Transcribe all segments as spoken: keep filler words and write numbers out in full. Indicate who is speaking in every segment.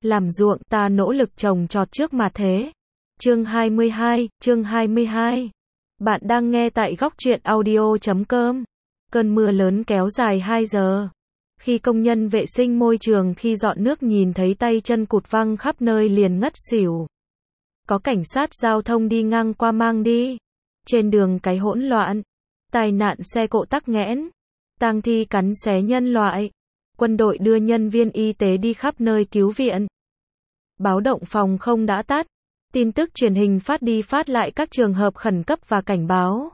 Speaker 1: làm ruộng, ta nỗ lực trồng trọt trước mà thế. Chương hai mươi hai, chương hai mươi hai. Bạn đang nghe tại góc truyện audio chấm com. Cơn mưa lớn kéo dài hai giờ. Khi công nhân vệ sinh môi trường khi dọn nước nhìn thấy tay chân cụt văng khắp nơi liền ngất xỉu. Có cảnh sát giao thông đi ngang qua mang đi. Trên đường cái hỗn loạn. Tai nạn xe cộ tắc nghẽn. Tang thi cắn xé nhân loại. Quân đội đưa nhân viên y tế đi khắp nơi cứu viện. Báo động phòng không đã tắt. Tin tức truyền hình phát đi phát lại các trường hợp khẩn cấp và cảnh báo.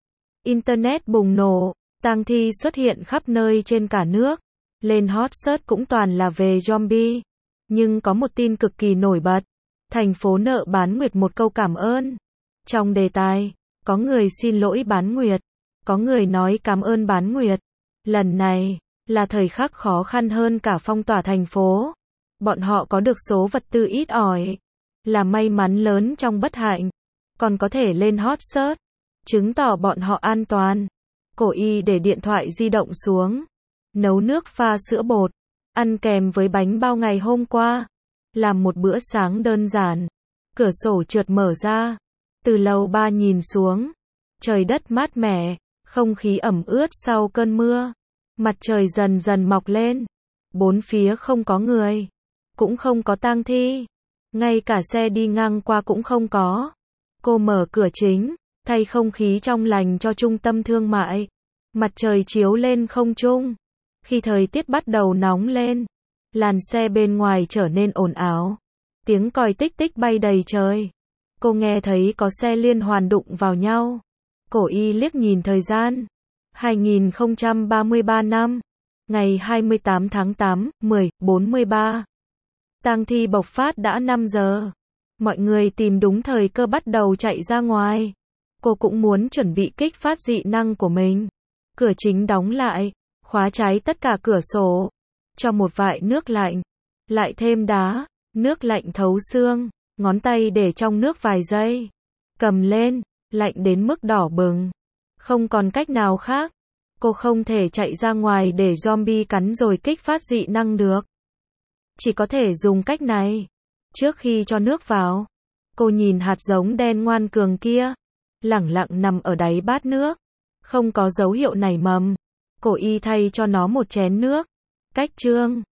Speaker 1: Internet bùng nổ. Tang thi xuất hiện khắp nơi trên cả nước. Lên hot search cũng toàn là về zombie. Nhưng có một tin cực kỳ nổi bật. Thành phố nợ Bán Nguyệt một câu cảm ơn. Trong đề tài, có người xin lỗi Bán Nguyệt. Có người nói cảm ơn Bán Nguyệt. Lần này, là thời khắc khó khăn hơn cả phong tỏa thành phố. Bọn họ có được số vật tư ít ỏi. Là may mắn lớn trong bất hạnh. Còn có thể lên hot search. Chứng tỏ bọn họ an toàn. Cổ y để điện thoại di động xuống. Nấu nước pha sữa bột. Ăn kèm với bánh bao ngày hôm qua. Làm một bữa sáng đơn giản. Cửa sổ trượt mở ra. Từ lầu ba nhìn xuống. Trời đất mát mẻ. Không khí ẩm ướt sau cơn mưa. Mặt trời dần dần mọc lên. Bốn phía không có người. Cũng không có tang thi. Ngay cả xe đi ngang qua cũng không có. Cô mở cửa chính. Thay không khí trong lành cho trung tâm thương mại. Mặt trời chiếu lên không trung. Khi thời tiết bắt đầu nóng lên. Làn xe bên ngoài trở nên ồn ào. Tiếng còi tích tích bay đầy trời. Cô nghe thấy có xe liên hoàn đụng vào nhau. Cổ y liếc nhìn thời gian. hai nghìn không trăm ba mươi ba năm. Ngày hai mươi tám tháng tám, mười, bốn mươi ba. Tang thi bộc phát đã năm giờ. Mọi người tìm đúng thời cơ bắt đầu chạy ra ngoài. Cô cũng muốn chuẩn bị kích phát dị năng của mình. Cửa chính đóng lại. Khóa trái tất cả cửa sổ. Cho một vại nước lạnh. Lại thêm đá. Nước lạnh thấu xương. Ngón tay để trong nước vài giây. Cầm lên. Lạnh đến mức đỏ bừng. Không còn cách nào khác. Cô không thể chạy ra ngoài để zombie cắn rồi kích phát dị năng được. Chỉ có thể dùng cách này. Trước khi cho nước vào, cô nhìn hạt giống đen ngoan cường kia. Lẳng lặng nằm ở đáy bát nước. Không có dấu hiệu nảy mầm. Cổ y thay cho nó một chén nước. Cách chương.